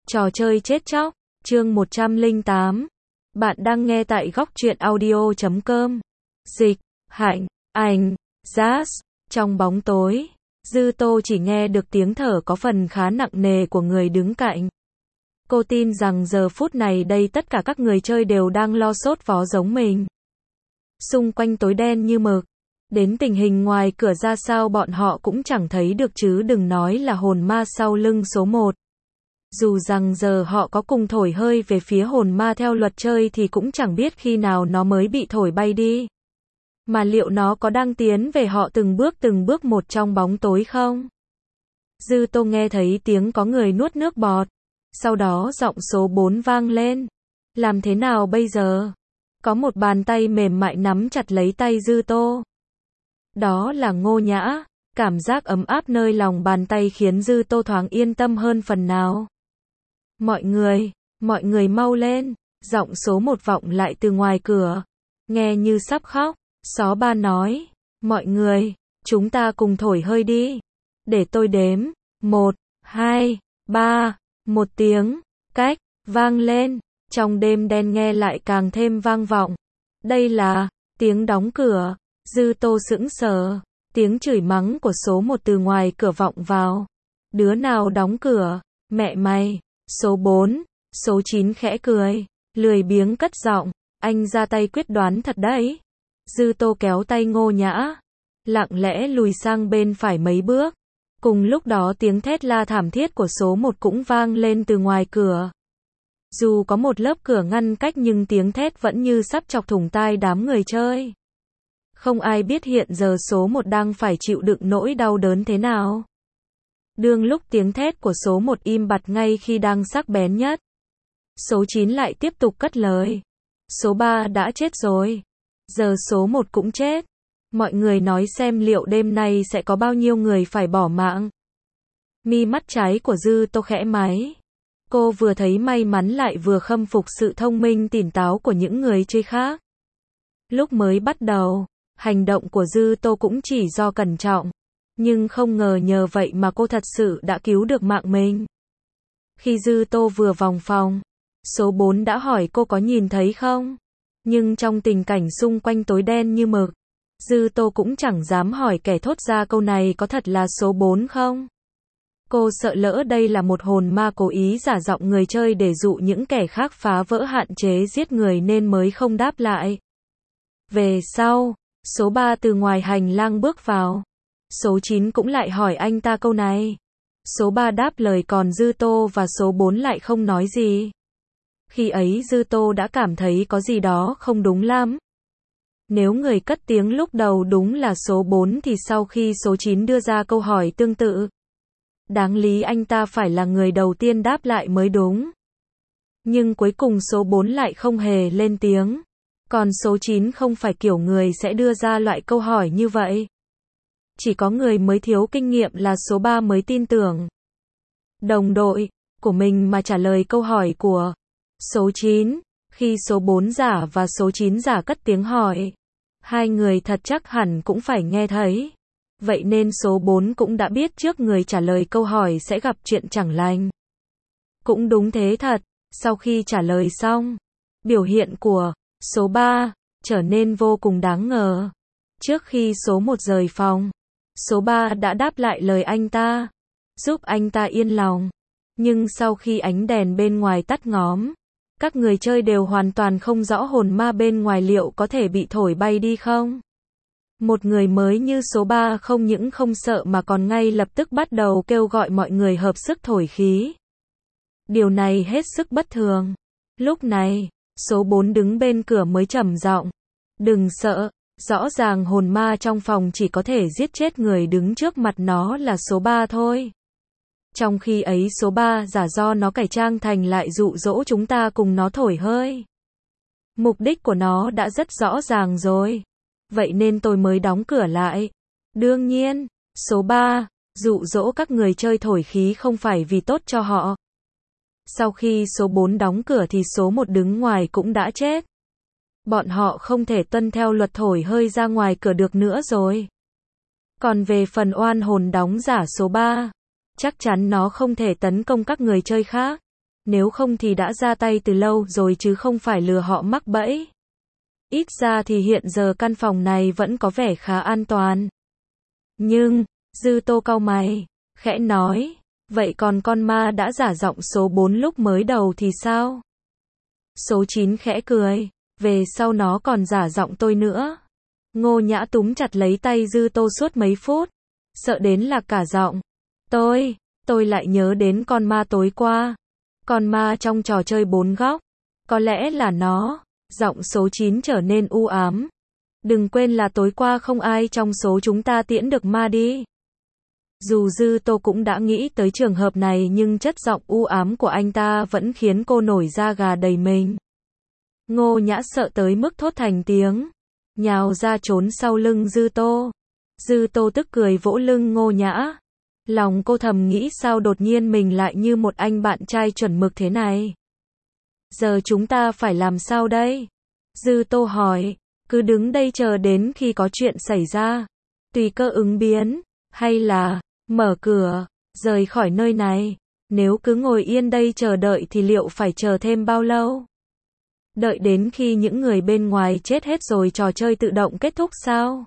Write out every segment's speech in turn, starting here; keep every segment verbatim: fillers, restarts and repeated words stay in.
Trò chơi chết chóc, chương một trăm lẻ tám. Bạn đang nghe tại góc truyện audio chấm com. Dịch, Hạnh, Ảnh, Jazz. Trong bóng tối, Dư Tô chỉ nghe được tiếng thở có phần khá nặng nề của người đứng cạnh. Cô tin rằng giờ phút này đây tất cả các người chơi đều đang lo sốt vó giống mình. Xung quanh tối đen như mực. Đến tình hình ngoài cửa ra sao bọn họ cũng chẳng thấy được chứ đừng nói là hồn ma sau lưng số một. Dù rằng giờ họ có cùng thổi hơi về phía hồn ma theo luật chơi thì cũng chẳng biết khi nào nó mới bị thổi bay đi. Mà liệu nó có đang tiến về họ từng bước từng bước một trong bóng tối không? Dư Tô nghe thấy tiếng có người nuốt nước bọt. Sau đó giọng số bốn vang lên. Làm thế nào bây giờ? Có một bàn tay mềm mại nắm chặt lấy tay Dư Tô. Đó là Ngô Nhã. Cảm giác ấm áp nơi lòng bàn tay khiến Dư Tô thoáng yên tâm hơn phần nào. Mọi người, mọi người mau lên. Giọng số một vọng lại từ ngoài cửa. Nghe như sắp khóc. Xó ba nói. Mọi người, chúng ta cùng thổi hơi đi. Để tôi đếm. Một, hai, ba. Một tiếng, cách, vang lên. Trong đêm đen nghe lại càng thêm vang vọng. Đây là tiếng đóng cửa. Dư Tô sững sờ. Tiếng chửi mắng của số một từ ngoài cửa vọng vào. Đứa nào đóng cửa? Mẹ mày. Số bốn. Số chín khẽ cười. Lười biếng cất giọng. Anh ra tay quyết đoán thật đấy. Dư Tô kéo tay Ngô Nhã. Lặng lẽ lùi sang bên phải mấy bước. Cùng lúc đó tiếng thét la thảm thiết của số một cũng vang lên từ ngoài cửa. Dù có một lớp cửa ngăn cách nhưng tiếng thét vẫn như sắp chọc thủng tai đám người chơi. Không ai biết hiện giờ số một đang phải chịu đựng nỗi đau đớn thế nào. Đương lúc tiếng thét của số một im bặt ngay khi đang sắc bén nhất. Số chín lại tiếp tục cất lời. Số ba đã chết rồi. Giờ số một cũng chết. Mọi người nói xem liệu đêm nay sẽ có bao nhiêu người phải bỏ mạng. Mi mắt trái của Dư Tô khẽ máy. Cô vừa thấy may mắn lại vừa khâm phục sự thông minh tỉnh táo của những người chơi khác. Lúc mới bắt đầu, hành động của Dư Tô cũng chỉ do cẩn trọng. Nhưng không ngờ nhờ vậy mà cô thật sự đã cứu được mạng mình. Khi Dư Tô vừa vòng phòng, số bốn đã hỏi cô có nhìn thấy không? Nhưng trong tình cảnh xung quanh tối đen như mực, Dư Tô cũng chẳng dám hỏi kẻ thốt ra câu này có thật là số bốn không? Cô sợ lỡ đây là một hồn ma cố ý giả giọng người chơi để dụ những kẻ khác phá vỡ hạn chế giết người nên mới không đáp lại. Về sau, số ba từ ngoài hành lang bước vào. Số chín cũng lại hỏi anh ta câu này. Số ba đáp lời còn Dư Tô và số bốn lại không nói gì. Khi ấy Dư Tô đã cảm thấy có gì đó không đúng lắm. Nếu người cất tiếng lúc đầu đúng là số bốn thì sau khi số chín đưa ra câu hỏi tương tự, đáng lý anh ta phải là người đầu tiên đáp lại mới đúng. Nhưng cuối cùng số bốn lại không hề lên tiếng. Còn số chín không phải kiểu người sẽ đưa ra loại câu hỏi như vậy. Chỉ có người mới thiếu kinh nghiệm là số ba mới tin tưởng đồng đội của mình mà trả lời câu hỏi của số chín. Khi số bốn giả và số chín giả cất tiếng hỏi, hai người thật chắc hẳn cũng phải nghe thấy. Vậy nên số bốn cũng đã biết trước người trả lời câu hỏi sẽ gặp chuyện chẳng lành. Cũng đúng thế thật, sau khi trả lời xong, biểu hiện của số ba trở nên vô cùng đáng ngờ. Trước khi số một rời phòng, số ba đã đáp lại lời anh ta, giúp anh ta yên lòng. Nhưng sau khi ánh đèn bên ngoài tắt ngóm, các người chơi đều hoàn toàn không rõ hồn ma bên ngoài liệu có thể bị thổi bay đi không. Một người mới như số ba không những không sợ mà còn ngay lập tức bắt đầu kêu gọi mọi người hợp sức thổi khí. Điều này hết sức bất thường. Lúc này, số bốn đứng bên cửa mới trầm giọng. Đừng sợ, rõ ràng hồn ma trong phòng chỉ có thể giết chết người đứng trước mặt nó là số ba thôi. Trong khi ấy số ba giả do nó cải trang thành lại dụ dỗ chúng ta cùng nó thổi hơi. Mục đích của nó đã rất rõ ràng rồi. Vậy nên tôi mới đóng cửa lại. Đương nhiên, số ba, dụ dỗ các người chơi thổi khí không phải vì tốt cho họ. Sau khi số bốn đóng cửa thì số một đứng ngoài cũng đã chết. Bọn họ không thể tuân theo luật thổi hơi ra ngoài cửa được nữa rồi. Còn về phần oan hồn đóng giả số ba, chắc chắn nó không thể tấn công các người chơi khác. nếu không thì đã ra tay từ lâu rồi chứ không phải lừa họ mắc bẫy. Ít ra thì hiện giờ căn phòng này vẫn có vẻ khá an toàn. Nhưng, Dư Tô cau mày, khẽ nói, vậy còn con ma đã giả giọng số bốn lúc mới đầu thì sao? Số chín khẽ cười, về sau nó còn giả giọng tôi nữa. Ngô Nhã túm chặt lấy tay Dư Tô suốt mấy phút, sợ đến là cả giọng. Tôi, tôi lại nhớ đến con ma tối qua. Con ma trong trò chơi bốn góc. Có lẽ là nó. Giọng số chín trở nên u ám. Đừng quên là tối qua không ai trong số chúng ta tiễn được ma đi. Dù Dư Tô cũng đã nghĩ tới trường hợp này nhưng chất giọng u ám của anh ta vẫn khiến cô nổi da gà đầy mình. Ngô Nhã sợ tới mức thốt thành tiếng, nhào ra trốn sau lưng Dư Tô. Dư Tô tức cười vỗ lưng Ngô Nhã. Lòng cô thầm nghĩ sao đột nhiên mình lại như một anh bạn trai chuẩn mực thế này. Giờ chúng ta phải làm sao đây? Dư Tô hỏi, cứ đứng đây chờ đến khi có chuyện xảy ra, tùy cơ ứng biến, hay là mở cửa, rời khỏi nơi này. Nếu cứ ngồi yên đây chờ đợi thì liệu phải chờ thêm bao lâu? Đợi đến khi những người bên ngoài chết hết rồi trò chơi tự động kết thúc sao?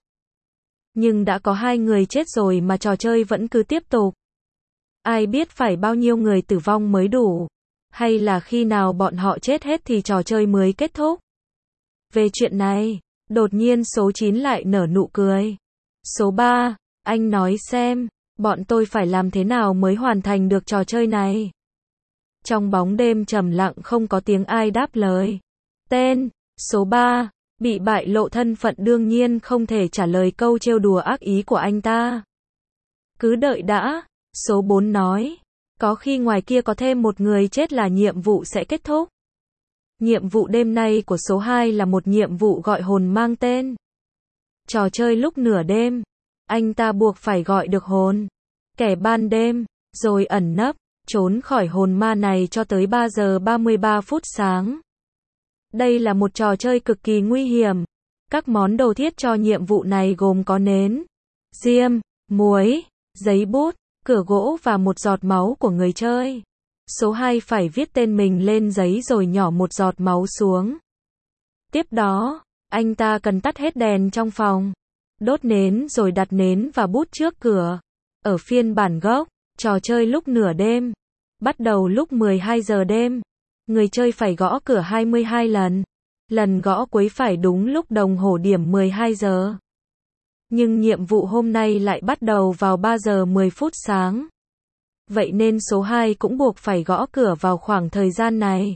Nhưng đã có hai người chết rồi mà trò chơi vẫn cứ tiếp tục. Ai biết phải bao nhiêu người tử vong mới đủ? Hay là khi nào bọn họ chết hết thì trò chơi mới kết thúc? Về chuyện này, đột nhiên số chín lại nở nụ cười. Số ba, anh nói xem, bọn tôi phải làm thế nào mới hoàn thành được trò chơi này? Trong bóng đêm trầm lặng không có tiếng ai đáp lời. Tên, số ba, bị bại lộ thân phận đương nhiên không thể trả lời câu trêu đùa ác ý của anh ta. Cứ đợi đã, số bốn nói. Có khi ngoài kia có thêm một người chết là nhiệm vụ sẽ kết thúc. Nhiệm vụ đêm nay của số hai là một nhiệm vụ gọi hồn mang tên. Trò chơi lúc nửa đêm. Anh ta buộc phải gọi được hồn. Kẻ ban đêm, rồi ẩn nấp, trốn khỏi hồn ma này cho tới ba giờ ba mươi ba phút sáng. Đây là một trò chơi cực kỳ nguy hiểm. Các món đồ thiết cho nhiệm vụ này gồm có nến, diêm, muối, giấy bút, cửa gỗ và một giọt máu của người chơi. Số hai phải viết tên mình lên giấy rồi nhỏ một giọt máu xuống. Tiếp đó, anh ta cần tắt hết đèn trong phòng, đốt nến rồi đặt nến và bút trước cửa. Ở phiên bản gốc, trò chơi lúc nửa đêm, bắt đầu lúc mười hai giờ đêm. Người chơi phải gõ cửa hai mươi hai lần. Lần gõ cuối phải đúng lúc đồng hồ điểm mười hai giờ. Nhưng nhiệm vụ hôm nay lại bắt đầu vào ba giờ mười phút sáng. Vậy nên số hai cũng buộc phải gõ cửa vào khoảng thời gian này.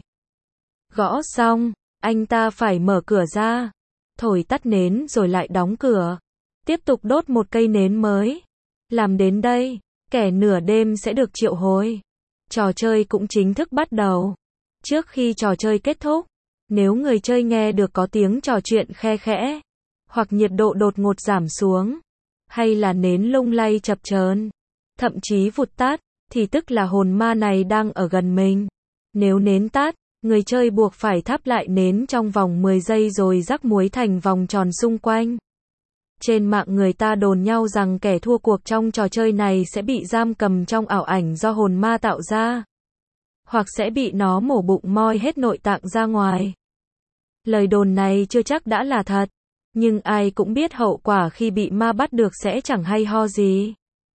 Gõ xong, anh ta phải mở cửa ra, thổi tắt nến rồi lại đóng cửa. Tiếp tục đốt một cây nến mới. Làm đến đây, kẻ nửa đêm sẽ được triệu hồi. Trò chơi cũng chính thức bắt đầu. Trước khi trò chơi kết thúc, nếu người chơi nghe được có tiếng trò chuyện khe khẽ, hoặc nhiệt độ đột ngột giảm xuống, hay là nến lung lay chập chờn, thậm chí vụt tắt, thì tức là hồn ma này đang ở gần mình. Nếu nến tắt, người chơi buộc phải thắp lại nến trong vòng mười giây rồi rắc muối thành vòng tròn xung quanh. Trên mạng người ta đồn nhau rằng kẻ thua cuộc trong trò chơi này sẽ bị giam cầm trong ảo ảnh do hồn ma tạo ra, hoặc sẽ bị nó mổ bụng moi hết nội tạng ra ngoài. Lời đồn này chưa chắc đã là thật, nhưng ai cũng biết hậu quả khi bị ma bắt được sẽ chẳng hay ho gì.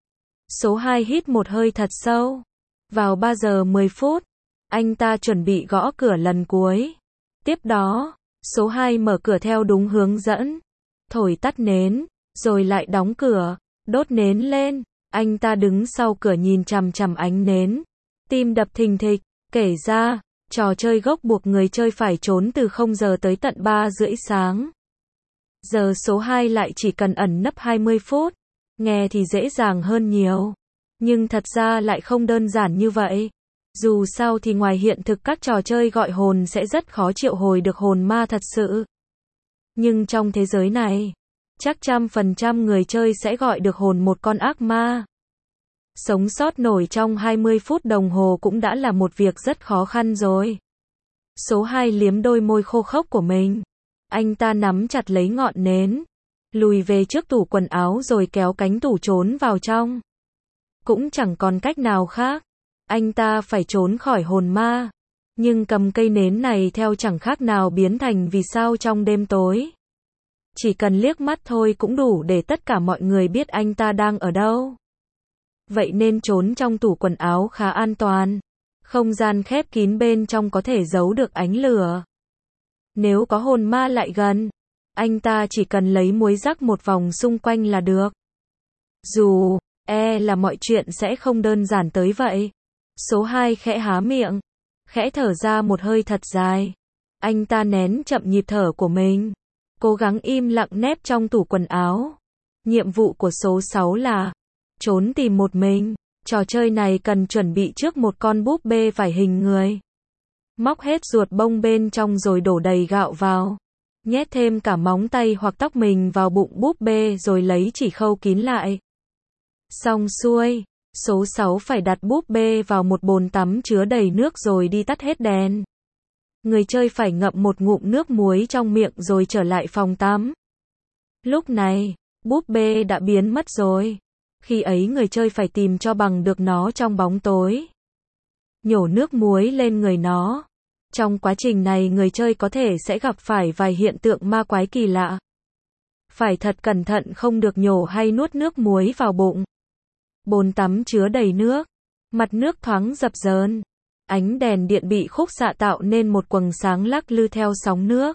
Số hai hít một hơi thật sâu. Vào ba giờ mười phút, anh ta chuẩn bị gõ cửa lần cuối. Tiếp đó, số hai mở cửa theo đúng hướng dẫn, thổi tắt nến, rồi lại đóng cửa, đốt nến lên. Anh ta đứng sau cửa nhìn chằm chằm ánh nến, tim đập thình thịch. Kể ra, trò chơi gốc buộc người chơi phải trốn từ không giờ tới tận ba rưỡi sáng. Giờ số hai lại chỉ cần ẩn nấp hai mươi phút. Nghe thì dễ dàng hơn nhiều. Nhưng thật ra lại không đơn giản như vậy. Dù sao thì ngoài hiện thực các trò chơi gọi hồn sẽ rất khó triệu hồi được hồn ma thật sự. Nhưng trong thế giới này, chắc trăm phần trăm người chơi sẽ gọi được hồn một con ác ma. Sống sót nổi trong hai mươi phút đồng hồ cũng đã là một việc rất khó khăn rồi. Số hai liếm đôi môi khô khốc của mình. Anh ta nắm chặt lấy ngọn nến, lùi về trước tủ quần áo rồi kéo cánh tủ trốn vào trong. Cũng chẳng còn cách nào khác. Anh ta phải trốn khỏi hồn ma. Nhưng cầm cây nến này theo chẳng khác nào biến thành vì sao trong đêm tối. Chỉ cần liếc mắt thôi cũng đủ để tất cả mọi người biết anh ta đang ở đâu. Vậy nên trốn trong tủ quần áo khá an toàn. Không gian khép kín bên trong có thể giấu được ánh lửa. Nếu có hồn ma lại gần, anh ta chỉ cần lấy muối rắc một vòng xung quanh là được. Dù, e là mọi chuyện sẽ không đơn giản tới vậy. Số hai khẽ há miệng, khẽ thở ra một hơi thật dài. Anh ta nén chậm nhịp thở của mình, cố gắng im lặng nép trong tủ quần áo. Nhiệm vụ của số sáu là trốn tìm một mình. Trò chơi này cần chuẩn bị trước một con búp bê vải hình người. Móc hết ruột bông bên trong rồi đổ đầy gạo vào. Nhét thêm cả móng tay hoặc tóc mình vào bụng búp bê rồi lấy chỉ khâu kín lại. Xong xuôi, số sáu phải đặt búp bê vào một bồn tắm chứa đầy nước rồi đi tắt hết đèn. Người chơi phải ngậm một ngụm nước muối trong miệng rồi trở lại phòng tắm. Lúc này, búp bê đã biến mất rồi. Khi ấy người chơi phải tìm cho bằng được nó trong bóng tối. Nhổ nước muối lên người nó. Trong quá trình này người chơi có thể sẽ gặp phải vài hiện tượng ma quái kỳ lạ. Phải thật cẩn thận không được nhổ hay nuốt nước muối vào bụng. Bồn tắm chứa đầy nước. Mặt nước thoáng dập dờn. Ánh đèn điện bị khúc xạ tạo nên một quầng sáng lắc lư theo sóng nước.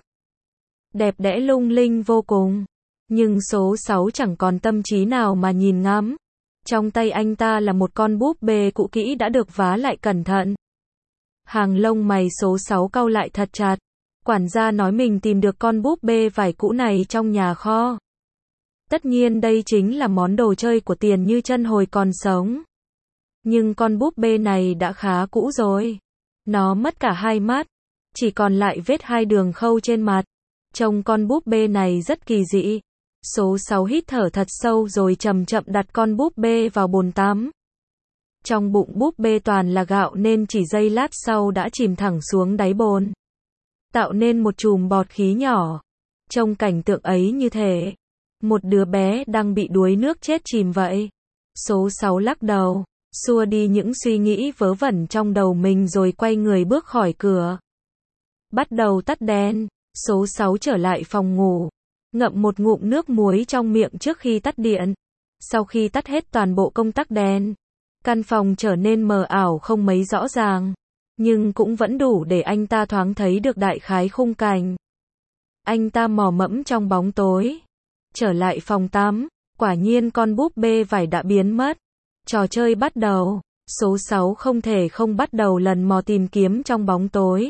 Đẹp đẽ lung linh vô cùng. Nhưng số sáu chẳng còn tâm trí nào mà nhìn ngắm. Trong tay anh ta là một con búp bê cũ kỹ đã được vá lại cẩn thận. Hàng lông mày số sáu cau lại thật chặt. Quản gia nói mình tìm được con búp bê vải cũ này trong nhà kho. Tất nhiên đây chính là món đồ chơi của Tiền Như Chân hồi còn sống. Nhưng con búp bê này đã khá cũ rồi. Nó mất cả hai mắt. Chỉ còn lại vết hai đường khâu trên mặt. Trông con búp bê này rất kỳ dị. Số sáu hít thở thật sâu rồi chậm chậm đặt con búp bê vào bồn tắm. Trong bụng búp bê toàn là gạo nên chỉ giây lát sau đã chìm thẳng xuống đáy bồn. Tạo nên một chùm bọt khí nhỏ. Trông cảnh tượng ấy như thể một đứa bé đang bị đuối nước chết chìm vậy. Số sáu lắc đầu, xua đi những suy nghĩ vớ vẩn trong đầu mình rồi quay người bước khỏi cửa. Bắt đầu tắt đèn, số sáu trở lại phòng ngủ. Ngậm một ngụm nước muối trong miệng trước khi tắt điện. Sau khi tắt hết toàn bộ công tắc đèn, căn phòng trở nên mờ ảo không mấy rõ ràng. Nhưng cũng vẫn đủ để anh ta thoáng thấy được đại khái khung cảnh. Anh ta mò mẫm trong bóng tối. Trở lại phòng tắm, quả nhiên con búp bê vải đã biến mất. Trò chơi bắt đầu. Số sáu không thể không bắt đầu lần mò tìm kiếm trong bóng tối.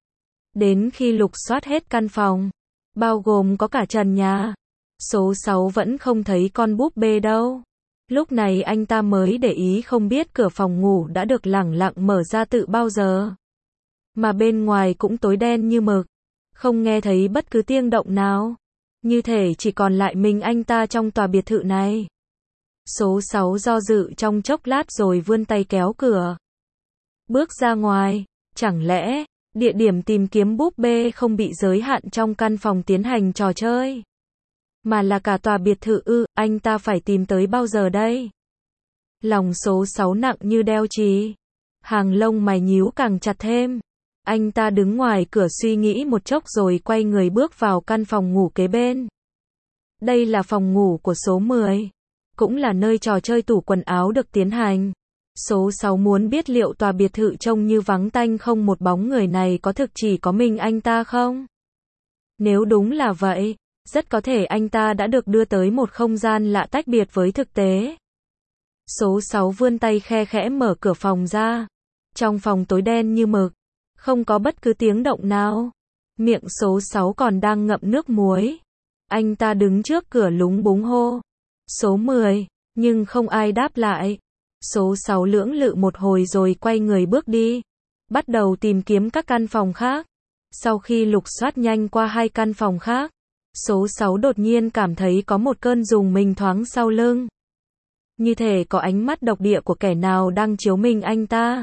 Đến khi lục soát hết căn phòng, bao gồm có cả trần nhà, số sáu vẫn không thấy con búp bê đâu. Lúc này anh ta mới để ý không biết cửa phòng ngủ đã được lẳng lặng mở ra từ bao giờ. Mà bên ngoài cũng tối đen như mực. Không nghe thấy bất cứ tiếng động nào. Như thể chỉ còn lại mình anh ta trong tòa biệt thự này. Số sáu do dự trong chốc lát rồi vươn tay kéo cửa. Bước ra ngoài. Chẳng lẽ địa điểm tìm kiếm búp bê không bị giới hạn trong căn phòng tiến hành trò chơi, mà là cả tòa biệt thự ư? Anh ta phải tìm tới bao giờ đây? Lòng số sáu nặng như đeo chì. Hàng lông mày nhíu càng chặt thêm. Anh ta đứng ngoài cửa suy nghĩ một chốc rồi quay người bước vào căn phòng ngủ kế bên. Đây là phòng ngủ của số mười. Cũng là nơi trò chơi tủ quần áo được tiến hành. Số sáu muốn biết liệu tòa biệt thự trông như vắng tanh không một bóng người này có thực chỉ có mình anh ta không? Nếu đúng là vậy, rất có thể anh ta đã được đưa tới một không gian lạ tách biệt với thực tế. Số sáu vươn tay khe khẽ mở cửa phòng ra. Trong phòng tối đen như mực, không có bất cứ tiếng động nào. Miệng số sáu còn đang ngậm nước muối. Anh ta đứng trước cửa lúng búng hô. Số mười, nhưng không ai đáp lại. Số sáu lưỡng lự một hồi rồi quay người bước đi. Bắt đầu tìm kiếm các căn phòng khác. Sau khi lục soát nhanh qua hai căn phòng khác, số sáu đột nhiên cảm thấy có một cơn rùng mình thoáng sau lưng. Như thể có ánh mắt độc địa của kẻ nào đang chiếu mình anh ta.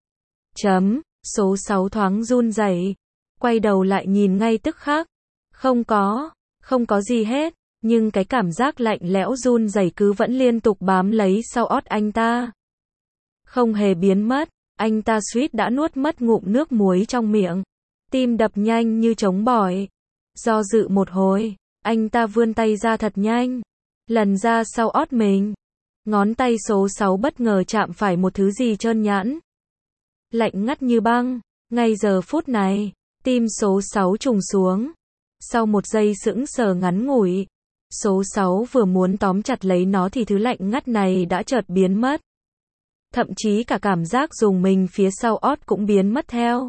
Chấm, số sáu thoáng run rẩy, quay đầu lại nhìn ngay tức khắc. Không có, không có gì hết, nhưng cái cảm giác lạnh lẽo run rẩy cứ vẫn liên tục bám lấy sau ót anh ta. Không hề biến mất, Anh ta suýt đã nuốt mất ngụm nước muối trong miệng. Tim đập nhanh như trống bỏi. Do dự một hồi, anh ta vươn tay ra thật nhanh. Lần ra sau ót mình. Ngón tay số sáu bất ngờ chạm phải một thứ gì trơn nhẵn. Lạnh ngắt như băng. Ngay giờ phút này, tim số sáu trùng xuống. Sau một giây sững sờ ngắn ngủi, số sáu vừa muốn tóm chặt lấy nó thì thứ lạnh ngắt này đã chợt biến mất. Thậm chí cả cảm giác rùng mình phía sau ót cũng biến mất theo.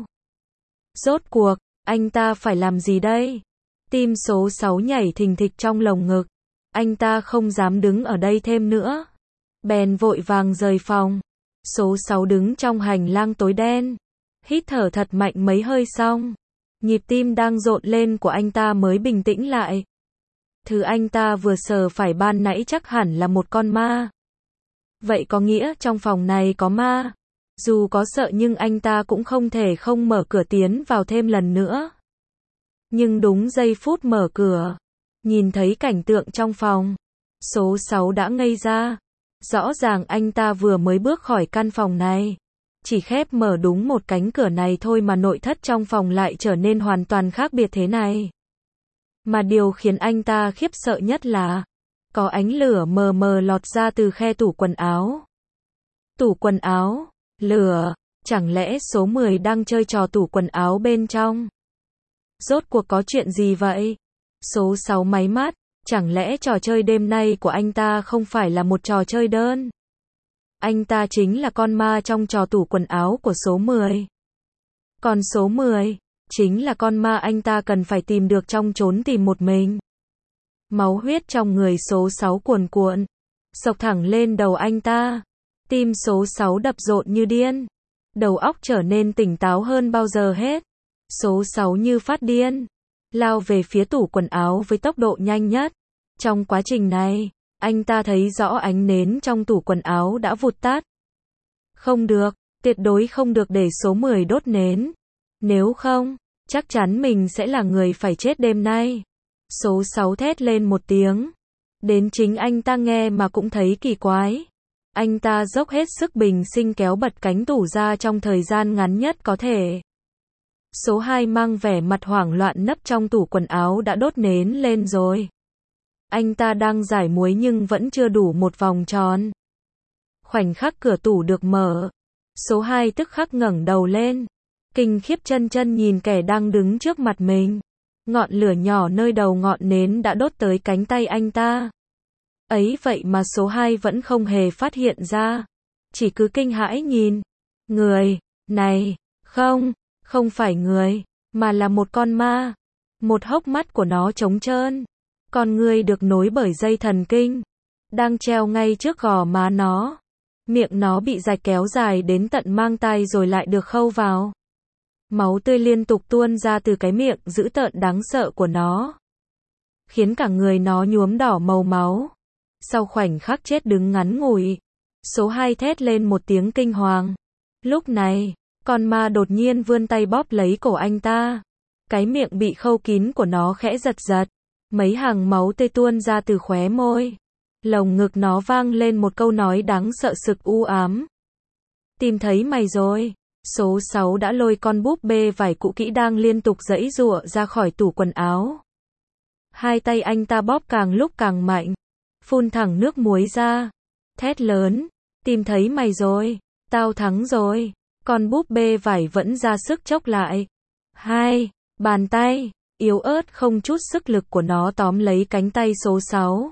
Rốt cuộc, anh ta phải làm gì đây? Tim số sáu nhảy thình thịch trong lồng ngực. Anh ta không dám đứng ở đây thêm nữa. Bèn vội vàng rời phòng. Số sáu đứng trong hành lang tối đen. Hít thở thật mạnh mấy hơi xong. Nhịp tim đang rộn lên của anh ta mới bình tĩnh lại. Thứ anh ta vừa sờ phải ban nãy chắc hẳn là một con ma. Vậy có nghĩa trong phòng này có ma. Dù có sợ nhưng anh ta cũng không thể không mở cửa tiến vào thêm lần nữa. Nhưng đúng giây phút mở cửa, nhìn thấy cảnh tượng trong phòng, số sáu đã ngây ra. Rõ ràng anh ta vừa mới bước khỏi căn phòng này. Chỉ khép mở đúng một cánh cửa này thôi mà nội thất trong phòng lại trở nên hoàn toàn khác biệt thế này. Mà điều khiến anh ta khiếp sợ nhất là có ánh lửa mờ mờ lọt ra từ khe tủ quần áo. Tủ quần áo, lửa, chẳng lẽ số mười đang chơi trò tủ quần áo bên trong? Rốt cuộc có chuyện gì vậy? Số sáu máy mắt, chẳng lẽ trò chơi đêm nay của anh ta không phải là một trò chơi đơn? Anh ta chính là con ma trong trò tủ quần áo của số mười. Còn số mười, chính là con ma anh ta cần phải tìm được trong chốn tìm một mình. Máu huyết trong người số sáu cuồn cuộn, xộc thẳng lên đầu anh ta. Tim số sáu đập rộn như điên. Đầu óc trở nên tỉnh táo hơn bao giờ hết. Số sáu như phát điên, lao về phía tủ quần áo với tốc độ nhanh nhất. Trong quá trình này, anh ta thấy rõ ánh nến trong tủ quần áo đã vụt tắt. Không được, tuyệt đối không được để số mười đốt nến. Nếu không, chắc chắn mình sẽ là người phải chết đêm nay. Số sáu thét lên một tiếng. Đến chính anh ta nghe mà cũng thấy kỳ quái. Anh ta dốc hết sức bình sinh kéo bật cánh tủ ra trong thời gian ngắn nhất có thể. Số hai mang vẻ mặt hoảng loạn nấp trong tủ quần áo đã đốt nến lên rồi. Anh ta đang giải muối nhưng vẫn chưa đủ một vòng tròn. Khoảnh khắc cửa tủ được mở, số hai tức khắc ngẩng đầu lên, kinh khiếp chân chân nhìn kẻ đang đứng trước mặt mình. Ngọn lửa nhỏ nơi đầu ngọn nến đã đốt tới cánh tay anh ta. Ấy vậy mà số hai vẫn không hề phát hiện ra, chỉ cứ kinh hãi nhìn. Người này, không, không phải người, mà là một con ma. Một hốc mắt của nó trống trơn, con người được nối bởi dây thần kinh, đang treo ngay trước gò má nó. Miệng nó bị rạch kéo dài đến tận mang tai rồi lại được khâu vào. Máu tươi liên tục tuôn ra từ cái miệng dữ tợn đáng sợ của nó, khiến cả người nó nhuốm đỏ màu máu. Sau khoảnh khắc chết đứng ngắn ngủi, số hai thét lên một tiếng kinh hoàng. Lúc này, con ma đột nhiên vươn tay bóp lấy cổ anh ta. Cái miệng bị khâu kín của nó khẽ giật giật. Mấy hàng máu tươi tuôn ra từ khóe môi. Lồng ngực nó vang lên một câu nói đáng sợ sực u ám. Tìm thấy mày rồi. Số sáu đã lôi con búp bê vải cũ kỹ đang liên tục giãy giụa ra khỏi tủ quần áo. Hai tay anh ta bóp càng lúc càng mạnh, phun thẳng nước muối ra, thét lớn, tìm thấy mày rồi, tao thắng rồi. Con búp bê vải vẫn ra sức chốc lại. Hai, bàn tay, yếu ớt không chút sức lực của nó tóm lấy cánh tay số sáu.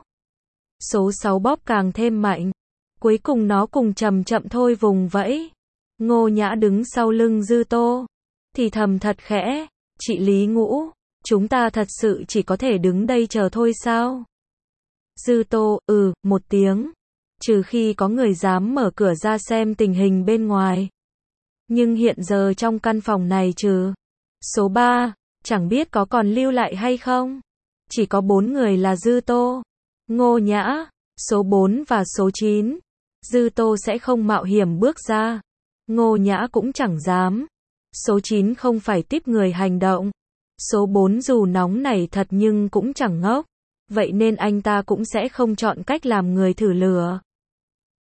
Số sáu bóp càng thêm mạnh. Cuối cùng nó cùng chậm chậm thôi vùng vẫy. Ngô Nhã đứng sau lưng Dư Tô, thì thầm thật khẽ, chị Lý Ngũ, chúng ta thật sự chỉ có thể đứng đây chờ thôi sao? Dư Tô, ừ, một tiếng, trừ khi có người dám mở cửa ra xem tình hình bên ngoài. Nhưng hiện giờ trong căn phòng này trừ số ba, chẳng biết có còn lưu lại hay không. Chỉ có bốn người là Dư Tô, Ngô Nhã, số bốn và số chín. Dư Tô sẽ không mạo hiểm bước ra. Ngô Nhã cũng chẳng dám. Số chín không phải tiếp người hành động. Số bốn dù nóng nảy thật nhưng cũng chẳng ngốc. Vậy nên anh ta cũng sẽ không chọn cách làm người thử lửa.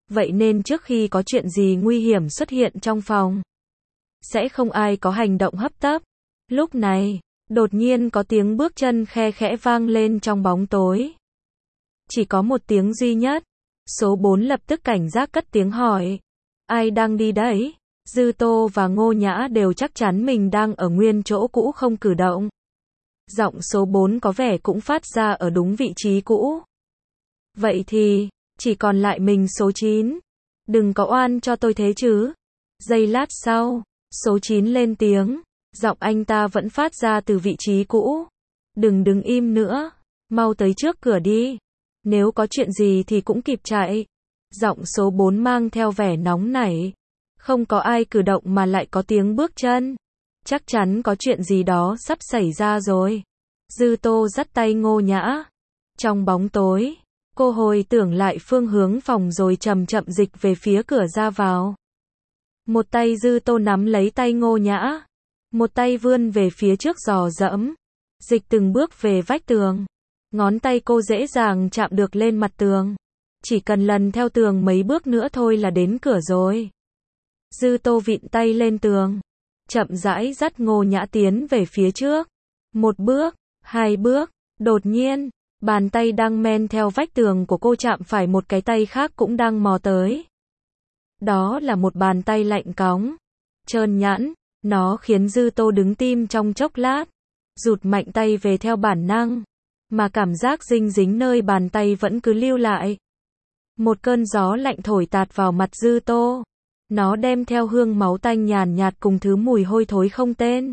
Vậy nên trước khi có chuyện gì nguy hiểm xuất hiện trong phòng, sẽ không ai có hành động hấp tấp. Lúc này, đột nhiên có tiếng bước chân khe khẽ vang lên trong bóng tối. Chỉ có một tiếng duy nhất. Số bốn lập tức cảnh giác cất tiếng hỏi. Ai đang đi đấy? Dư Tô và Ngô Nhã đều chắc chắn mình đang ở nguyên chỗ cũ không cử động. Giọng số bốn có vẻ cũng phát ra ở đúng vị trí cũ. Vậy thì, chỉ còn lại mình số chín. Đừng có oan cho tôi thế chứ. Giây lát sau, số chín lên tiếng. Giọng anh ta vẫn phát ra từ vị trí cũ. Đừng đứng im nữa. Mau tới trước cửa đi. Nếu có chuyện gì thì cũng kịp chạy. Giọng số bốn mang theo vẻ nóng nảy. Không có ai cử động mà lại có tiếng bước chân. Chắc chắn có chuyện gì đó sắp xảy ra rồi. Dư Tô dắt tay Ngô Nhã. Trong bóng tối, cô hồi tưởng lại phương hướng phòng rồi chậm chậm dịch về phía cửa ra vào. Một tay Dư Tô nắm lấy tay Ngô Nhã. Một tay vươn về phía trước dò dẫm. Dịch từng bước về vách tường. Ngón tay cô dễ dàng chạm được lên mặt tường. Chỉ cần lần theo tường mấy bước nữa thôi là đến cửa rồi. Dư Tô vịn tay lên tường. Chậm rãi dắt Ngô Nhã tiến về phía trước. Một bước, hai bước, đột nhiên, bàn tay đang men theo vách tường của cô chạm phải một cái tay khác cũng đang mò tới. Đó là một bàn tay lạnh cóng, trơn nhẵn, nó khiến Dư Tô đứng tim trong chốc lát, rụt mạnh tay về theo bản năng, mà cảm giác dinh dính nơi bàn tay vẫn cứ lưu lại. Một cơn gió lạnh thổi tạt vào mặt Dư Tô. Nó đem theo hương máu tanh nhàn nhạt cùng thứ mùi hôi thối không tên.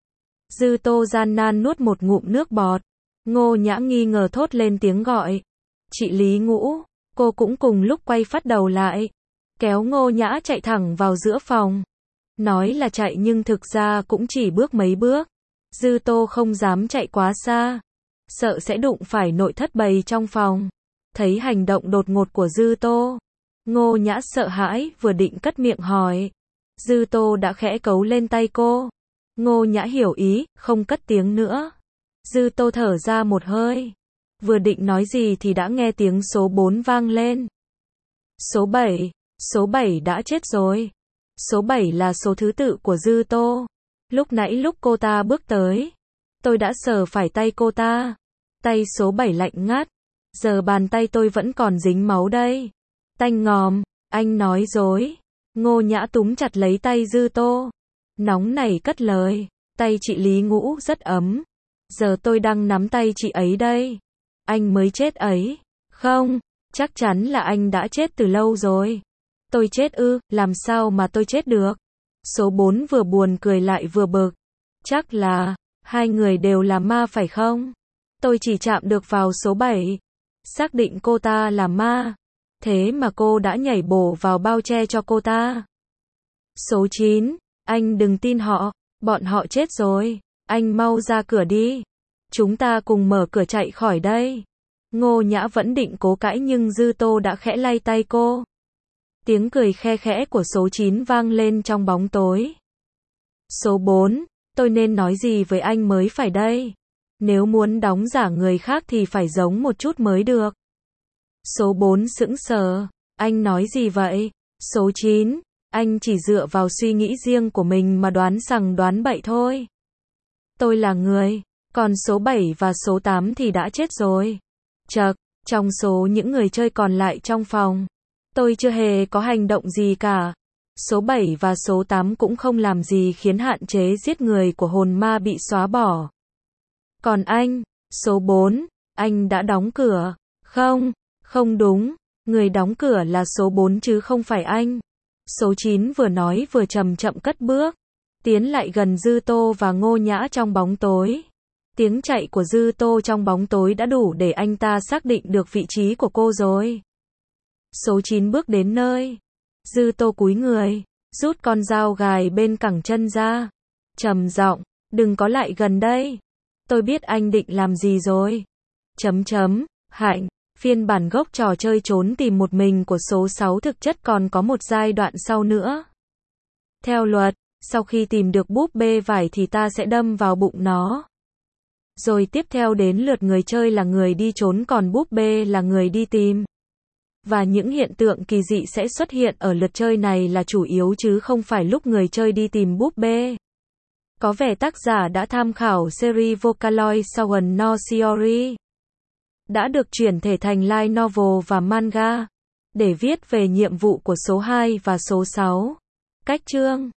Dư Tô gian nan nuốt một ngụm nước bọt. Ngô Nhã nghi ngờ thốt lên tiếng gọi. Chị Lý Ngũ, cô cũng cùng lúc quay phát đầu lại. Kéo Ngô Nhã chạy thẳng vào giữa phòng. Nói là chạy nhưng thực ra cũng chỉ bước mấy bước. Dư Tô không dám chạy quá xa. Sợ sẽ đụng phải nội thất bầy trong phòng. Thấy hành động đột ngột của Dư Tô, Ngô Nhã sợ hãi vừa định cất miệng hỏi. Dư Tô đã khẽ cấu lên tay cô. Ngô Nhã hiểu ý, không cất tiếng nữa. Dư Tô thở ra một hơi. Vừa định nói gì thì đã nghe tiếng số bốn vang lên. Số bảy, số bảy đã chết rồi. Số bảy là số thứ tự của Dư Tô. Lúc nãy lúc cô ta bước tới, tôi đã sờ phải tay cô ta. Tay số bảy lạnh ngắt. Giờ bàn tay tôi vẫn còn dính máu đây. Tanh ngòm, anh nói dối. Ngô Nhã túm chặt lấy tay Dư Tô. Nóng nảy cất lời. Tay chị Lý Ngũ rất ấm. Giờ tôi đang nắm tay chị ấy đây. Anh mới chết ấy. Không, chắc chắn là anh đã chết từ lâu rồi. Tôi chết ư, làm sao mà tôi chết được? Số bốn vừa buồn cười lại vừa bực. Chắc là, hai người đều là ma phải không? Tôi chỉ chạm được vào số bảy. Xác định cô ta là ma. Thế mà cô đã nhảy bổ vào bao che cho cô ta. Số chín, anh đừng tin họ, bọn họ chết rồi. Anh mau ra cửa đi. Chúng ta cùng mở cửa chạy khỏi đây. Ngô Nhã vẫn định cố cãi nhưng Dư Tô đã khẽ lay tay cô. Tiếng cười khe khẽ của số chín vang lên trong bóng tối. Số bốn, tôi nên nói gì với anh mới phải đây? Nếu muốn đóng giả người khác thì phải giống một chút mới được. Số bốn sững sờ. Anh nói gì vậy? Số chín, anh chỉ dựa vào suy nghĩ riêng của mình mà đoán sằng đoán bậy thôi. Tôi là người, còn số bảy và số tám thì đã chết rồi. Chậc, trong số những người chơi còn lại trong phòng, tôi chưa hề có hành động gì cả. Số bảy và số tám cũng không làm gì khiến hạn chế giết người của hồn ma bị xóa bỏ. Còn anh, số bốn, anh đã đóng cửa. Không, không đúng, người đóng cửa là số bốn chứ không phải anh. Số chín vừa nói vừa chậm chậm cất bước, tiến lại gần Dư Tô và Ngô Nhã trong bóng tối. Tiếng chạy của Dư Tô trong bóng tối đã đủ để anh ta xác định được vị trí của cô rồi. Số chín bước đến nơi. Dư Tô cúi người, rút con dao gài bên cẳng chân ra. Trầm giọng, đừng có lại gần đây. Tôi biết anh định làm gì rồi. Chấm chấm, Hạnh, phiên bản gốc trò chơi trốn tìm một mình của số sáu thực chất còn có một giai đoạn sau nữa. Theo luật, sau khi tìm được búp bê vải thì ta sẽ đâm vào bụng nó. Rồi tiếp theo đến lượt người chơi là người đi trốn còn búp bê là người đi tìm. và những hiện tượng kỳ dị sẽ xuất hiện ở lượt chơi này là chủ yếu chứ không phải lúc người chơi đi tìm búp bê. Có vẻ tác giả đã tham khảo series Vocaloid Sound no Shiori, đã được chuyển thể thành light novel và manga, để viết về nhiệm vụ của số hai và số sáu. Cách chương